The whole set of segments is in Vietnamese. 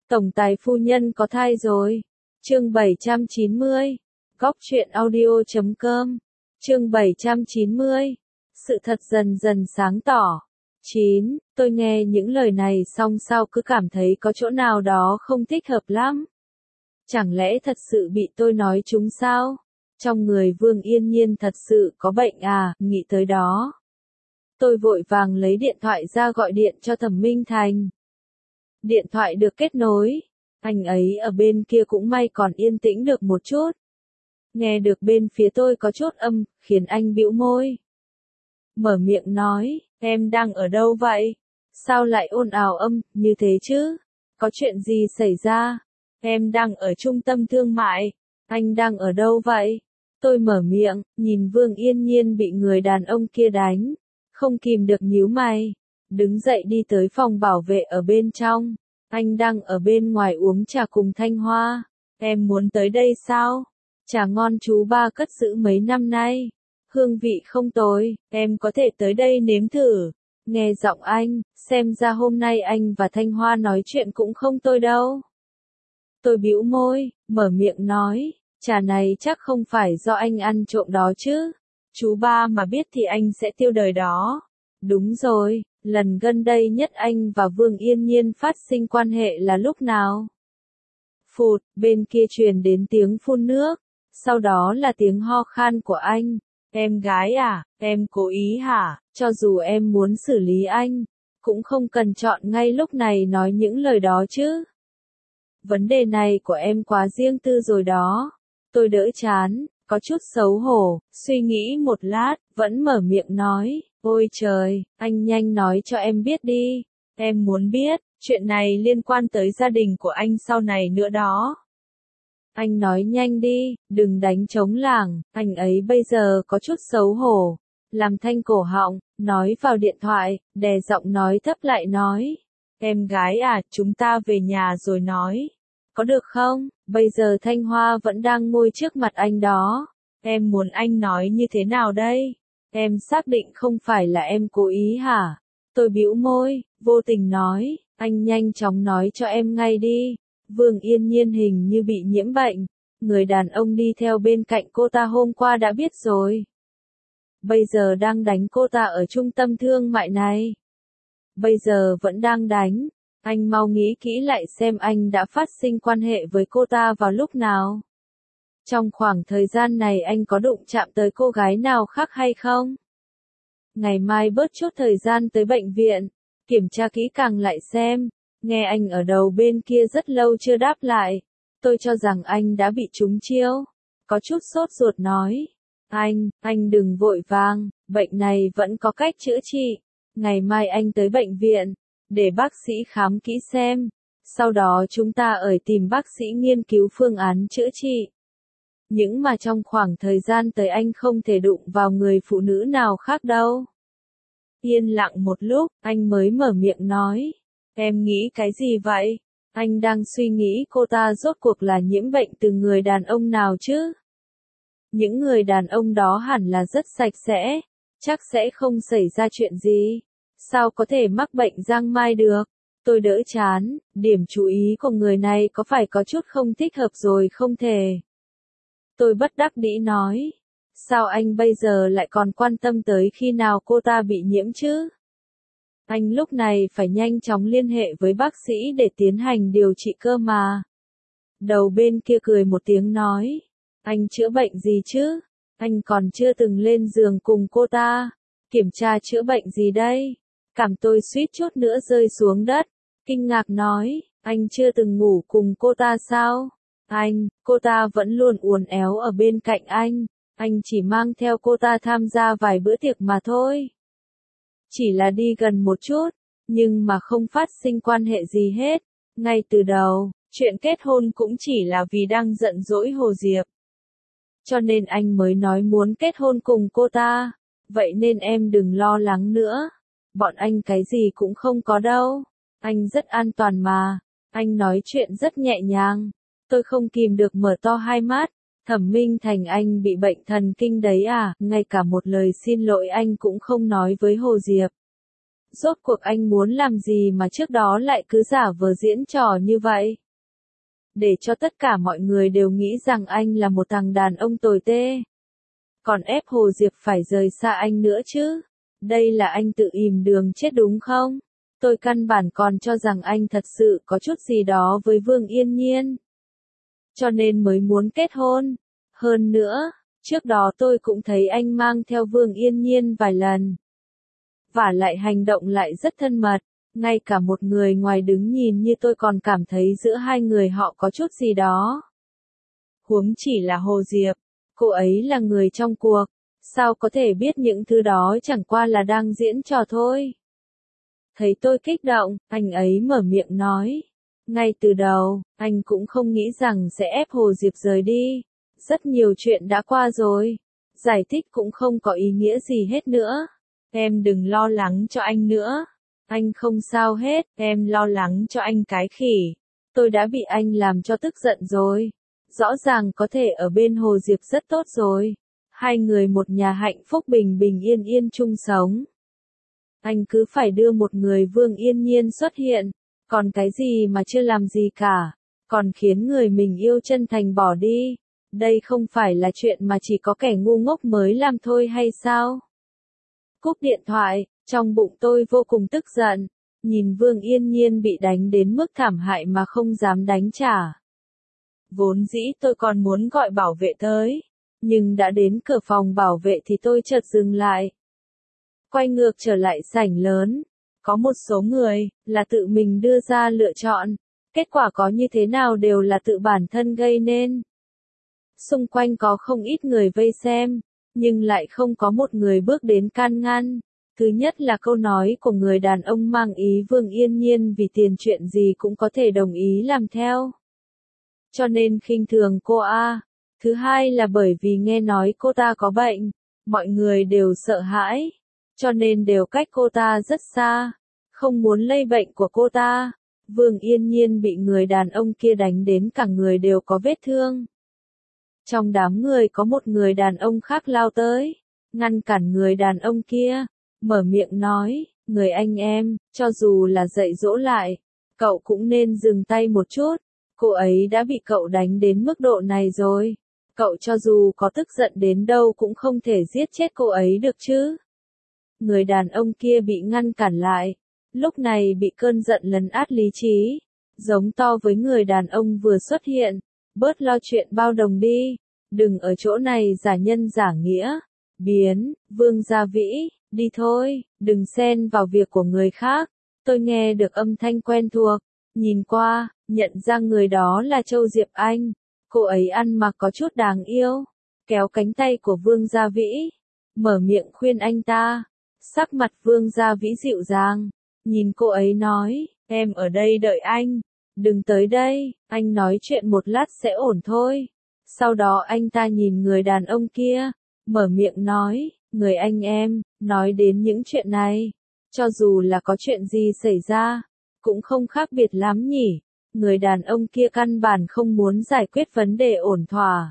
Tổng tài phu nhân có thai rồi. Chương 790. Góc truyện audio.com. Chương 790. Sự thật dần dần sáng tỏ. 9. Tôi nghe những lời này xong sao cứ cảm thấy có chỗ nào đó không thích hợp lắm. Chẳng lẽ thật sự bị tôi nói trúng sao? Trong người Vương Yên Nhiên thật sự có bệnh à? Nghĩ tới đó, tôi vội vàng lấy điện thoại ra gọi điện cho Thẩm Minh Thành. Điện thoại được kết nối, anh ấy ở bên kia cũng may còn yên tĩnh được một chút. Nghe được bên phía tôi có chút âm, khiến anh bĩu môi. Mở miệng nói, em đang ở đâu vậy? Sao lại ồn ào âm như thế chứ? Có chuyện gì xảy ra? Em đang ở trung tâm thương mại. Anh đang ở đâu vậy? Tôi mở miệng, nhìn Vương Yên Nhiên bị người đàn ông kia đánh. Không kìm được nhíu mày. Đứng dậy đi tới phòng bảo vệ ở bên trong. Anh đang ở bên ngoài uống trà cùng Thanh Hoa. Em muốn tới đây sao? Trà ngon chú ba cất giữ mấy năm nay. Hương vị không tồi, em có thể tới đây nếm thử. Nghe giọng anh, xem ra hôm nay anh và Thanh Hoa nói chuyện cũng không tồi đâu. Tôi bĩu môi, mở miệng nói, trà này chắc không phải do anh ăn trộm đó chứ. Chú ba mà biết thì anh sẽ tiêu đời đó. Đúng rồi, lần gần đây nhất anh và Vương Yên Nhiên phát sinh quan hệ là lúc nào? Phụt, bên kia truyền đến tiếng phun nước, sau đó là tiếng ho khan của anh. Em gái à, em cố ý hả? Cho dù em muốn xử lý anh, cũng không cần chọn ngay lúc này nói những lời đó chứ. Vấn đề này của em quá riêng tư rồi đó. Tôi đỡ chán, có chút xấu hổ, suy nghĩ một lát, vẫn mở miệng nói, ôi trời, anh nhanh nói cho em biết đi. Em muốn biết, chuyện này liên quan tới gia đình của anh sau này nữa đó. Anh nói nhanh đi, đừng đánh trống lảng, anh ấy bây giờ có chút xấu hổ. Làm thanh cổ họng, nói vào điện thoại, đè giọng nói thấp lại nói. Em gái à, chúng ta về nhà rồi nói. Có được không? Bây giờ Thanh Hoa vẫn đang ngồi trước mặt anh đó. Em muốn anh nói như thế nào đây? Em xác định không phải là em cố ý hả? Tôi bĩu môi, vô tình nói, anh nhanh chóng nói cho em ngay đi. Vương Yên Nhiên hình như bị nhiễm bệnh. Người đàn ông đi theo bên cạnh cô ta hôm qua đã biết rồi. Bây giờ đang đánh cô ta ở trung tâm thương mại này. Bây giờ vẫn đang đánh. Anh mau nghĩ kỹ lại xem anh đã phát sinh quan hệ với cô ta vào lúc nào. Trong khoảng thời gian này anh có đụng chạm tới cô gái nào khác hay không? Ngày mai bớt chút thời gian tới bệnh viện, kiểm tra kỹ càng lại xem. Nghe anh ở đầu bên kia rất lâu chưa đáp lại. Tôi cho rằng anh đã bị trúng chiêu. Có chút sốt ruột nói. Anh đừng vội vàng, bệnh này vẫn có cách chữa trị. Ngày mai anh tới bệnh viện, để bác sĩ khám kỹ xem. Sau đó chúng ta ở tìm bác sĩ nghiên cứu phương án chữa trị. Nhưng mà trong khoảng thời gian tới anh không thể đụng vào người phụ nữ nào khác đâu. Yên lặng một lúc, anh mới mở miệng nói. Em nghĩ cái gì vậy? Anh đang suy nghĩ cô ta rốt cuộc là nhiễm bệnh từ người đàn ông nào chứ? Những người đàn ông đó hẳn là rất sạch sẽ, chắc sẽ không xảy ra chuyện gì. Sao có thể mắc bệnh giang mai được? Tôi đỡ chán, điểm chú ý của người này có phải có chút không thích hợp rồi không thể. Tôi bất đắc dĩ nói. Sao anh bây giờ lại còn quan tâm tới khi nào cô ta bị nhiễm chứ? Anh lúc này phải nhanh chóng liên hệ với bác sĩ để tiến hành điều trị cơ mà. Đầu bên kia cười một tiếng nói. Anh chữa bệnh gì chứ? Anh còn chưa từng lên giường cùng cô ta. Kiểm tra chữa bệnh gì đây? Cảm tôi suýt chút nữa rơi xuống đất. Kinh ngạc nói, anh chưa từng ngủ cùng cô ta sao? Cô ta vẫn luôn uốn éo ở bên cạnh anh chỉ mang theo cô ta tham gia vài bữa tiệc mà thôi. Chỉ là đi gần một chút, nhưng mà không phát sinh quan hệ gì hết. Ngay từ đầu, chuyện kết hôn cũng chỉ là vì đang giận dỗi Hồ Diệp. Cho nên anh mới nói muốn kết hôn cùng cô ta. Vậy nên em đừng lo lắng nữa. Bọn anh cái gì cũng không có đâu. Anh rất an toàn mà. Anh nói chuyện rất nhẹ nhàng. Tôi không kìm được mở to hai mắt. Thẩm Minh Thành anh bị bệnh thần kinh đấy à? Ngay cả một lời xin lỗi anh cũng không nói với Hồ Diệp. Rốt cuộc anh muốn làm gì mà trước đó lại cứ giả vờ diễn trò như vậy? Để cho tất cả mọi người đều nghĩ rằng anh là một thằng đàn ông tồi tê. Còn ép Hồ Diệp phải rời xa anh nữa chứ. Đây là anh tự ìm đường chết đúng không? Tôi căn bản còn cho rằng anh thật sự có chút gì đó với Vương Yên Nhiên. Cho nên mới muốn kết hôn. Hơn nữa, trước đó tôi cũng thấy anh mang theo Vương Yên Nhiên vài lần. Vả lại hành động lại rất thân mật. Ngay cả một người ngoài đứng nhìn như tôi còn cảm thấy giữa hai người họ có chút gì đó. Huống chỉ là Hồ Diệp. Cô ấy là người trong cuộc. Sao có thể biết những thứ đó chẳng qua là đang diễn trò thôi. Thấy tôi kích động, anh ấy mở miệng nói. Ngay từ đầu, anh cũng không nghĩ rằng sẽ ép Hồ Diệp rời đi. Rất nhiều chuyện đã qua rồi. Giải thích cũng không có ý nghĩa gì hết nữa. Em đừng lo lắng cho anh nữa. Anh không sao hết, em lo lắng cho anh cái khỉ. Tôi đã bị anh làm cho tức giận rồi. Rõ ràng có thể ở bên Hồ Diệp rất tốt rồi. Hai người một nhà hạnh phúc bình bình yên yên chung sống. Anh cứ phải đưa một người Vương Yên Nhiên xuất hiện. Còn cái gì mà chưa làm gì cả. Còn khiến người mình yêu chân thành bỏ đi. Đây không phải là chuyện mà chỉ có kẻ ngu ngốc mới làm thôi hay sao? Cúp điện thoại, trong bụng tôi vô cùng tức giận. Nhìn Vương Yên Nhiên bị đánh đến mức thảm hại mà không dám đánh trả. Vốn dĩ tôi còn muốn gọi bảo vệ tới. Nhưng đã đến cửa phòng bảo vệ thì tôi chợt dừng lại. Quay ngược trở lại sảnh lớn. Có một số người, là tự mình đưa ra lựa chọn. Kết quả có như thế nào đều là tự bản thân gây nên. Xung quanh có không ít người vây xem. Nhưng lại không có một người bước đến can ngăn. Thứ nhất là câu nói của người đàn ông mang ý Vương Yên Nhiên vì tiền chuyện gì cũng có thể đồng ý làm theo. Cho nên khinh thường cô a. Thứ hai là bởi vì nghe nói cô ta có bệnh. Mọi người đều sợ hãi. Cho nên đều cách cô ta rất xa. Không muốn lây bệnh của cô ta. Vương Yên Nhiên bị người đàn ông kia đánh đến cả người đều có vết thương. Trong đám người có một người đàn ông khác lao tới. Ngăn cản người đàn ông kia. Mở miệng nói, người anh em, cho dù là dạy dỗ lại, cậu cũng nên dừng tay một chút. Cô ấy đã bị cậu đánh đến mức độ này rồi. Cậu cho dù có tức giận đến đâu cũng không thể giết chết cô ấy được chứ. Người đàn ông kia bị ngăn cản lại. Lúc này bị cơn giận lấn át lý trí. Giống to với người đàn ông vừa xuất hiện. Bớt lo chuyện bao đồng đi. Đừng ở chỗ này giả nhân giả nghĩa. Biến, Vương Gia Vĩ, đi thôi, đừng xen vào việc của người khác. Tôi nghe được âm thanh quen thuộc. Nhìn qua, nhận ra người đó là Châu Diệp Anh. Cô ấy ăn mặc có chút đáng yêu. Kéo cánh tay của Vương Gia Vĩ. Mở miệng khuyên anh ta. Sắc mặt Vương Gia Vĩ dịu dàng. Nhìn cô ấy nói, em ở đây đợi anh. Đừng tới đây, anh nói chuyện một lát sẽ ổn thôi. Sau đó anh ta nhìn người đàn ông kia. Mở miệng nói, người anh em, nói đến những chuyện này. Cho dù là có chuyện gì xảy ra, cũng không khác biệt lắm nhỉ. Người đàn ông kia căn bản không muốn giải quyết vấn đề ổn thỏa.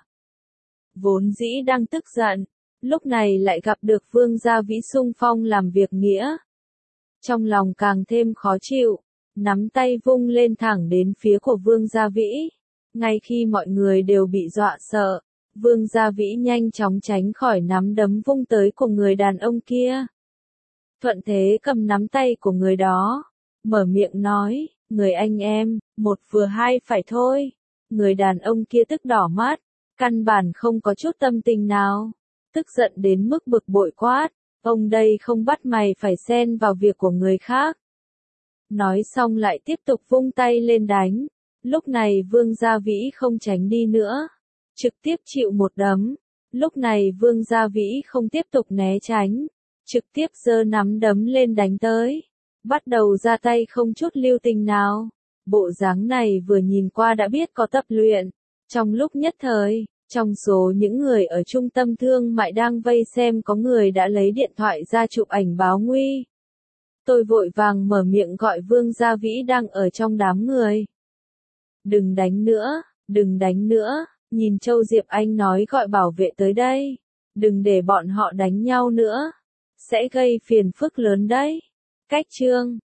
Vốn dĩ đang tức giận, lúc này lại gặp được Vương Gia Vĩ xung phong làm việc nghĩa. Trong lòng càng thêm khó chịu, nắm tay vung lên thẳng đến phía của Vương Gia Vĩ. Ngay khi mọi người đều bị dọa sợ, Vương Gia Vĩ nhanh chóng tránh khỏi nắm đấm vung tới của người đàn ông kia. Thuận thế cầm nắm tay của người đó, mở miệng nói, người anh em, một vừa hai phải thôi. Người đàn ông kia tức đỏ mắt, căn bản không có chút tâm tình nào. Tức giận đến mức bực bội quát, ông đây không bắt mày phải xen vào việc của người khác. Nói xong lại tiếp tục vung tay lên đánh. Lúc này Vương Gia Vĩ không tránh đi nữa. Trực tiếp chịu một đấm. Lúc này Vương Gia Vĩ không tiếp tục né tránh. Trực tiếp giơ nắm đấm lên đánh tới. Bắt đầu ra tay không chút lưu tình nào. Bộ dáng này vừa nhìn qua đã biết có tập luyện. Trong lúc nhất thời, trong số những người ở trung tâm thương mại đang vây xem có người đã lấy điện thoại ra chụp ảnh báo nguy. Tôi vội vàng mở miệng gọi Vương Gia Vĩ đang ở trong đám người. Đừng đánh nữa, đừng đánh nữa, nhìn Châu Diệp Anh nói gọi bảo vệ tới đây. Đừng để bọn họ đánh nhau nữa. Sẽ gây phiền phức lớn đấy. Cách chương